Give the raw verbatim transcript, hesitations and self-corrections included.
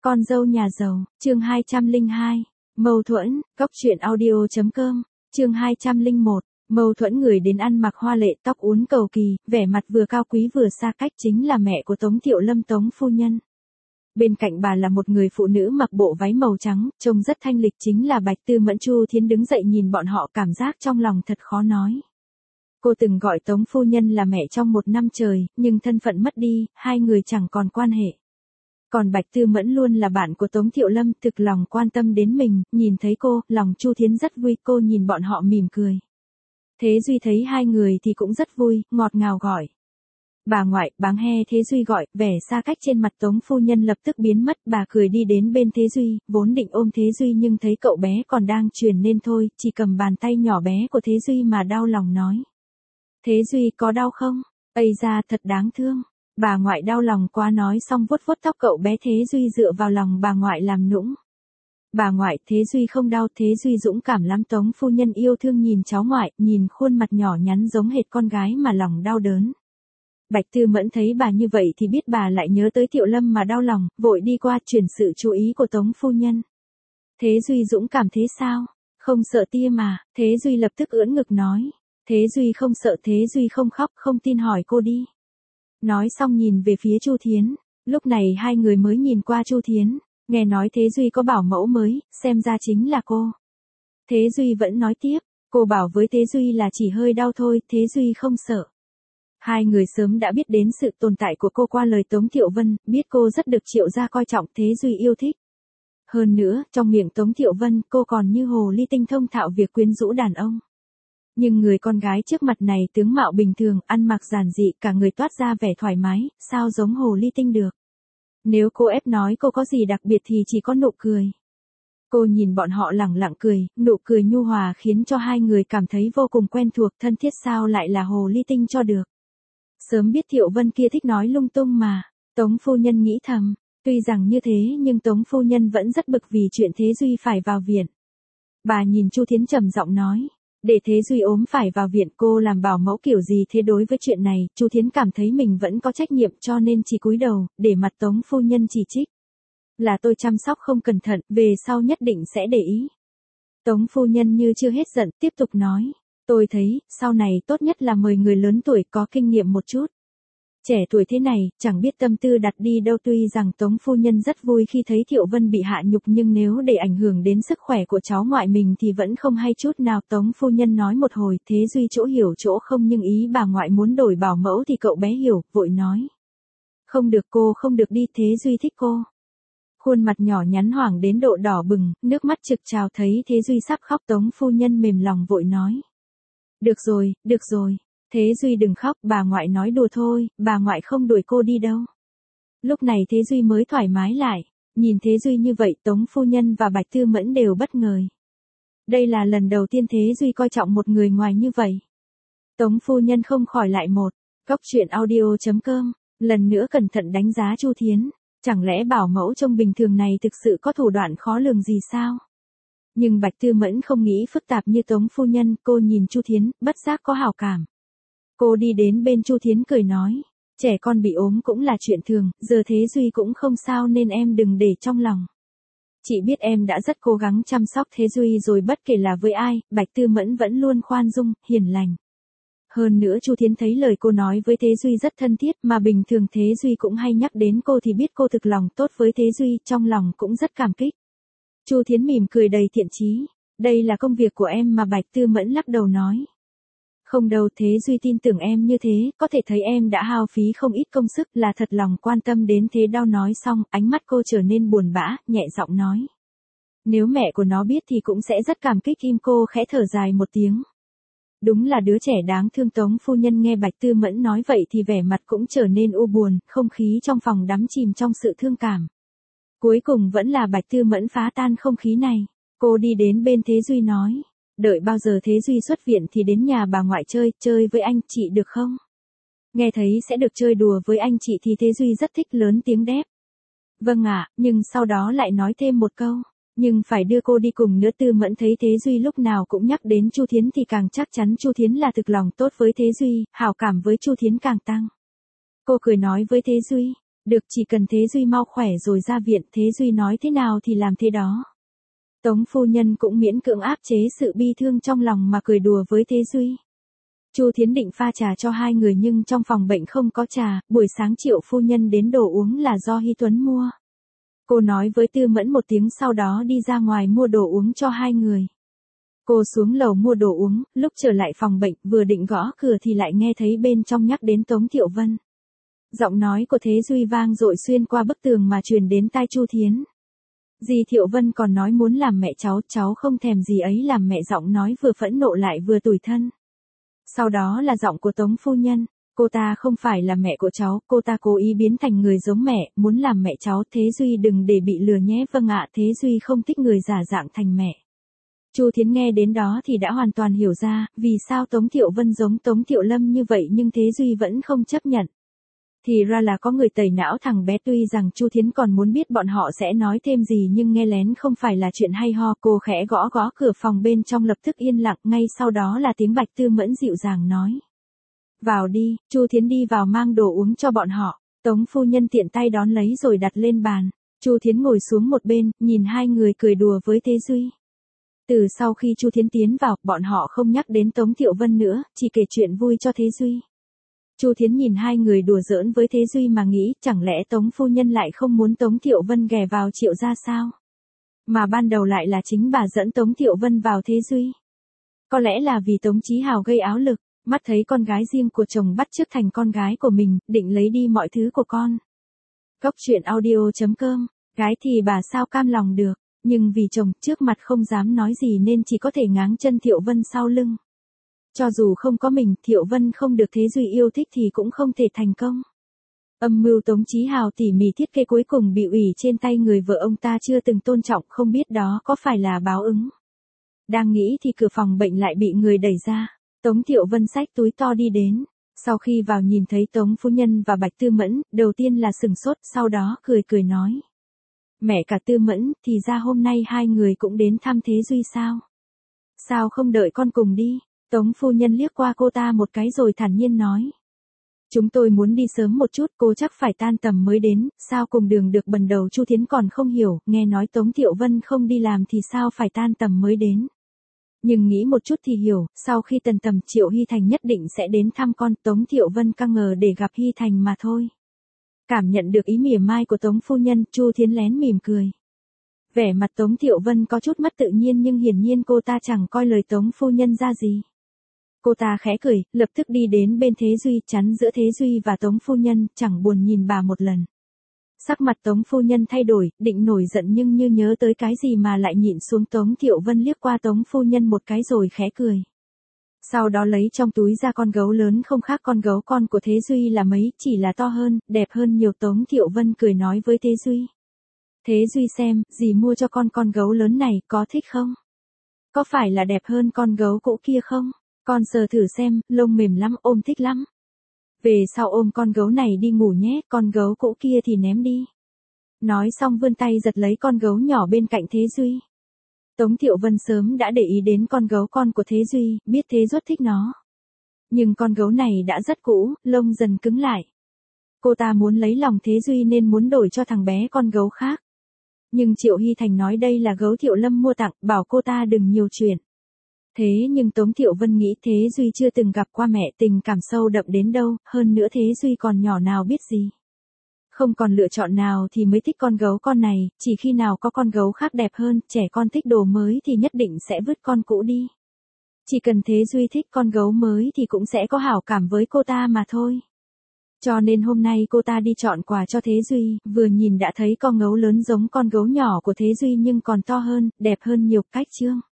Con dâu nhà giàu, chương hai trăm lẻ hai. Mâu thuẫn, Cóc truyện audio chấm com, chương hai trăm lẻ một. Mâu thuẫn người đến ăn mặc hoa lệ, tóc uốn cầu kỳ, vẻ mặt vừa cao quý vừa xa cách chính là mẹ của Tống Thiệu Lâm, Tống phu nhân. Bên cạnh bà là một người phụ nữ mặc bộ váy màu trắng, trông rất thanh lịch, chính là Bạch Tư Mẫn. Chu Thiến đứng dậy nhìn bọn họ, cảm giác trong lòng thật khó nói. Cô từng gọi Tống phu nhân là mẹ trong một năm trời, nhưng thân phận mất đi, hai người chẳng còn quan hệ. Còn Bạch Tư Mẫn luôn là bạn của Tống Thiệu Lâm, thực lòng quan tâm đến mình, nhìn thấy cô, lòng Chu Thiến rất vui, cô nhìn bọn họ mỉm cười. Thế Duy thấy hai người thì cũng rất vui, ngọt ngào gọi. Bà ngoại, báng he. Thế Duy gọi, vẻ xa cách trên mặt Tống phu nhân lập tức biến mất, bà cười đi đến bên Thế Duy, vốn định ôm Thế Duy nhưng thấy cậu bé còn đang truyền nên thôi, chỉ cầm bàn tay nhỏ bé của Thế Duy mà đau lòng nói. Thế Duy có đau không? Ây da, thật đáng thương. Bà ngoại đau lòng quá, nói xong vuốt vuốt tóc cậu bé. Thế Duy dựa vào lòng bà ngoại làm nũng. Bà ngoại, Thế Duy không đau, Thế Duy dũng cảm lắm. Tống phu nhân yêu thương nhìn cháu ngoại, nhìn khuôn mặt nhỏ nhắn giống hệt con gái mà lòng đau đớn. Bạch Tư Mẫn thấy bà như vậy thì biết bà lại nhớ tới Thiệu Lâm mà đau lòng, vội đi qua chuyển sự chú ý của Tống phu nhân. Thế Duy dũng cảm thế sao? Không sợ tia mà? Thế Duy lập tức ưỡn ngực nói. Thế Duy không sợ. Thế Duy không khóc, không tin hỏi cô đi. Nói xong nhìn về phía Chu Thiến, lúc này hai người mới nhìn qua Chu Thiến, nghe nói Thế Duy có bảo mẫu mới, xem ra chính là cô. Thế Duy vẫn nói tiếp, cô bảo với Thế Duy là chỉ hơi đau thôi, Thế Duy không sợ. Hai người sớm đã biết đến sự tồn tại của cô qua lời Tống Thiệu Vân, biết cô rất được Triệu gia coi trọng, Thế Duy yêu thích. Hơn nữa, trong miệng Tống Thiệu Vân, cô còn như hồ ly tinh thông thạo việc quyến rũ đàn ông. Nhưng người con gái trước mặt này tướng mạo bình thường, ăn mặc giản dị, cả người toát ra vẻ thoải mái, sao giống hồ ly tinh được. Nếu cô ép nói cô có gì đặc biệt thì chỉ có nụ cười. Cô nhìn bọn họ lẳng lặng cười, nụ cười nhu hòa khiến cho hai người cảm thấy vô cùng quen thuộc, thân thiết, sao lại là hồ ly tinh cho được. Sớm biết Thiệu Vân kia thích nói lung tung mà, Tống phu nhân nghĩ thầm, tuy rằng như thế nhưng Tống phu nhân vẫn rất bực vì chuyện Thế Duy phải vào viện. Bà nhìn Chu Thiến trầm giọng nói. Để Thế Duy ốm phải vào viện, cô làm bảo mẫu kiểu gì thế? Đối với chuyện này, Chu Thiến cảm thấy mình vẫn có trách nhiệm cho nên chỉ cúi đầu, để mặt Tống phu nhân chỉ trích. Là tôi chăm sóc không cẩn thận, về sau nhất định sẽ để ý. Tống phu nhân như chưa hết giận, tiếp tục nói. Tôi thấy, sau này tốt nhất là mời người lớn tuổi có kinh nghiệm một chút. Trẻ tuổi thế này, chẳng biết tâm tư đặt đi đâu. Tuy rằng Tống phu nhân rất vui khi thấy Thiệu Vân bị hạ nhục, nhưng nếu để ảnh hưởng đến sức khỏe của cháu ngoại mình thì vẫn không hay chút nào. Tống phu nhân nói một hồi, Thế Duy chỗ hiểu chỗ không, nhưng ý bà ngoại muốn đổi bảo mẫu thì cậu bé hiểu, vội nói. Không được, cô không được đi, Thế Duy thích cô. Khuôn mặt nhỏ nhắn hoảng đến độ đỏ bừng, nước mắt trực trào, thấy Thế Duy sắp khóc, Tống phu nhân mềm lòng vội nói. Được rồi, được rồi. Thế Duy đừng khóc, bà ngoại nói đùa thôi, bà ngoại không đuổi cô đi đâu. Lúc này Thế Duy mới thoải mái lại, nhìn Thế Duy như vậy Tống phu nhân và Bạch Tư Mẫn đều bất ngờ. Đây là lần đầu tiên Thế Duy coi trọng một người ngoài như vậy. Tống phu nhân không khỏi lại một, Cóc truyện audio chấm com, lần nữa cẩn thận đánh giá Chu Thiến, chẳng lẽ bảo mẫu trông bình thường này thực sự có thủ đoạn khó lường gì sao? Nhưng Bạch Tư Mẫn không nghĩ phức tạp như Tống phu nhân, cô nhìn Chu Thiến, bất giác có hảo cảm. Cô đi đến bên Chu Thiến cười nói, trẻ con bị ốm cũng là chuyện thường, giờ Thế Duy cũng không sao nên em đừng để trong lòng. Chị biết em đã rất cố gắng chăm sóc Thế Duy rồi, bất kể là với ai, Bạch Tư Mẫn vẫn luôn khoan dung, hiền lành. Hơn nữa Chu Thiến thấy lời cô nói với Thế Duy rất thân thiết, mà bình thường Thế Duy cũng hay nhắc đến cô thì biết cô thực lòng tốt với Thế Duy, trong lòng cũng rất cảm kích. Chu Thiến mỉm cười đầy thiện chí, đây là công việc của em mà. Bạch Tư Mẫn lắc đầu nói. Không đâu, Thế Duy tin tưởng em như thế, có thể thấy em đã hao phí không ít công sức, là thật lòng quan tâm đến Thế Đao. Nói xong, ánh mắt cô trở nên buồn bã, nhẹ giọng nói. Nếu mẹ của nó biết thì cũng sẽ rất cảm kích. Im cô khẽ thở dài một tiếng. Đúng là đứa trẻ đáng thương. Tống phu nhân nghe Bạch Tư Mẫn nói vậy thì vẻ mặt cũng trở nên u buồn, không khí trong phòng đắm chìm trong sự thương cảm. Cuối cùng vẫn là Bạch Tư Mẫn phá tan không khí này, cô đi đến bên Thế Duy nói. Đợi bao giờ Thế Duy xuất viện thì đến nhà bà ngoại chơi, chơi với anh chị được không? Nghe thấy sẽ được chơi đùa với anh chị thì Thế Duy rất thích, lớn tiếng đáp. Vâng ạ, nhưng sau đó lại nói thêm một câu. Nhưng phải đưa cô đi cùng nữa. Tư Mẫn thấy Thế Duy lúc nào cũng nhắc đến Chu Thiến thì càng chắc chắn Chu Thiến là thực lòng tốt với Thế Duy, hảo cảm với Chu Thiến càng tăng. Cô cười nói với Thế Duy. Được, chỉ cần Thế Duy mau khỏe rồi ra viện, Thế Duy nói thế nào thì làm thế đó. Tống phu nhân cũng miễn cưỡng áp chế sự bi thương trong lòng mà cười đùa với Thế Duy. Chu Thiến định pha trà cho hai người nhưng trong phòng bệnh không có trà, buổi sáng Triệu phu nhân đến đồ uống là do Hy Tuấn mua. Cô nói với Tư Mẫn một tiếng sau đó đi ra ngoài mua đồ uống cho hai người. Cô xuống lầu mua đồ uống, lúc trở lại phòng bệnh vừa định gõ cửa thì lại nghe thấy bên trong nhắc đến Tống Thiệu Vân. Giọng nói của Thế Duy vang dội xuyên qua bức tường mà truyền đến tai Chu Thiến. Dì Thiệu Vân còn nói muốn làm mẹ cháu, cháu không thèm gì ấy làm mẹ, giọng nói vừa phẫn nộ lại vừa tủi thân. Sau đó là giọng của Tống phu nhân, cô ta không phải là mẹ của cháu, cô ta cố ý biến thành người giống mẹ, muốn làm mẹ cháu, Thế Duy đừng để bị lừa nhé. Vâng ạ, Thế Duy không thích người giả dạng thành mẹ. Chu Thiến nghe đến đó thì đã hoàn toàn hiểu ra, vì sao Tống Thiệu Vân giống Tống Thiệu Lâm như vậy nhưng Thế Duy vẫn không chấp nhận. Thì ra là có người tẩy não thằng bé, tuy rằng Chu Thiến còn muốn biết bọn họ sẽ nói thêm gì nhưng nghe lén không phải là chuyện hay ho. Cô khẽ gõ gõ cửa phòng bên trong lập tức yên lặng, ngay sau đó là tiếng Bạch Tư Mẫn dịu dàng nói. Vào đi. Chu Thiến đi vào mang đồ uống cho bọn họ, Tống phu nhân tiện tay đón lấy rồi đặt lên bàn. Chu Thiến ngồi xuống một bên, nhìn hai người cười đùa với Thế Duy. Từ sau khi Chu Thiến tiến vào, bọn họ không nhắc đến Tống Thiệu Vân nữa, chỉ kể chuyện vui cho Thế Duy. Chu Thiến nhìn hai người đùa giỡn với Thế Duy mà nghĩ, chẳng lẽ Tống phu nhân lại không muốn Tống Thiệu Vân ghé vào Triệu gia sao? Mà ban đầu lại là chính bà dẫn Tống Thiệu Vân vào Thế Duy. Có lẽ là vì Tống Chí Hào gây áo lực, mắt thấy con gái riêng của chồng bắt chước thành con gái của mình, định lấy đi mọi thứ của con. Cốc truyện audio chấm com, gái thì bà sao cam lòng được, nhưng vì chồng trước mặt không dám nói gì nên chỉ có thể ngáng chân Thiệu Vân sau lưng. Cho dù không có mình, Thiệu Vân không được Thế Duy yêu thích thì cũng không thể thành công. Âm mưu Tống Chí Hào tỉ mỉ thiết kế cuối cùng bị ủy trên tay người vợ ông ta chưa từng tôn trọng, không biết đó có phải là báo ứng. Đang nghĩ thì cửa phòng bệnh lại bị người đẩy ra. Tống Thiệu Vân xách túi to đi đến. Sau khi vào nhìn thấy Tống phu nhân và Bạch Tư Mẫn, đầu tiên là sừng sốt, sau đó cười cười nói. Mẹ cả Tư Mẫn, thì ra hôm nay hai người cũng đến thăm Thế Duy sao? Sao không đợi con cùng đi? Tống phu nhân liếc qua cô ta một cái rồi thản nhiên nói. Chúng tôi muốn đi sớm một chút, cô chắc phải tan tầm mới đến, sao cùng đường được? Bần đầu Chu Thiến còn không hiểu, nghe nói Tống Thiệu Vân không đi làm thì sao phải tan tầm mới đến. Nhưng nghĩ một chút thì hiểu, sau khi tần tầm Triệu Hy Thành nhất định sẽ đến thăm con, Tống Thiệu Vân căng ngờ để gặp Hy Thành mà thôi. Cảm nhận được ý mỉa mai của Tống phu nhân, Chu Thiến lén mỉm cười. Vẻ mặt Tống Thiệu Vân có chút mất tự nhiên nhưng hiển nhiên cô ta chẳng coi lời Tống phu nhân ra gì. Cô ta khẽ cười, lập tức đi đến bên Thế Duy, chắn giữa Thế Duy và Tống phu nhân, chẳng buồn nhìn bà một lần. Sắc mặt Tống phu nhân thay đổi, định nổi giận nhưng như nhớ tới cái gì mà lại nhịn xuống. Tống Thiệu Vân liếc qua Tống phu nhân một cái rồi khẽ cười. Sau đó lấy trong túi ra con gấu lớn không khác con gấu con của Thế Duy là mấy, chỉ là to hơn, đẹp hơn nhiều. Tống Thiệu Vân cười nói với Thế Duy. Thế Duy xem, dì mua cho con con gấu lớn này, có thích không? Có phải là đẹp hơn con gấu cũ kia không? Con sờ thử xem, lông mềm lắm, ôm thích lắm. Về sau ôm con gấu này đi ngủ nhé, con gấu cũ kia thì ném đi. Nói xong vươn tay giật lấy con gấu nhỏ bên cạnh Thế Duy. Tống Thiệu Vân sớm đã để ý đến con gấu con của Thế Duy, biết Thế rất thích nó. Nhưng con gấu này đã rất cũ, lông dần cứng lại. Cô ta muốn lấy lòng Thế Duy nên muốn đổi cho thằng bé con gấu khác. Nhưng Triệu Hy Thành nói đây là gấu Thiệu Lâm mua tặng, bảo cô ta đừng nhiều chuyện. Thế nhưng Tống Thiệu Vân nghĩ Thế Duy chưa từng gặp qua mẹ, tình cảm sâu đậm đến đâu, hơn nữa Thế Duy còn nhỏ nào biết gì. Không còn lựa chọn nào thì mới thích con gấu con này, chỉ khi nào có con gấu khác đẹp hơn, trẻ con thích đồ mới thì nhất định sẽ vứt con cũ đi. Chỉ cần Thế Duy thích con gấu mới thì cũng sẽ có hảo cảm với cô ta mà thôi. Cho nên hôm nay cô ta đi chọn quà cho Thế Duy, vừa nhìn đã thấy con gấu lớn giống con gấu nhỏ của Thế Duy nhưng còn to hơn, đẹp hơn nhiều. Cách chương.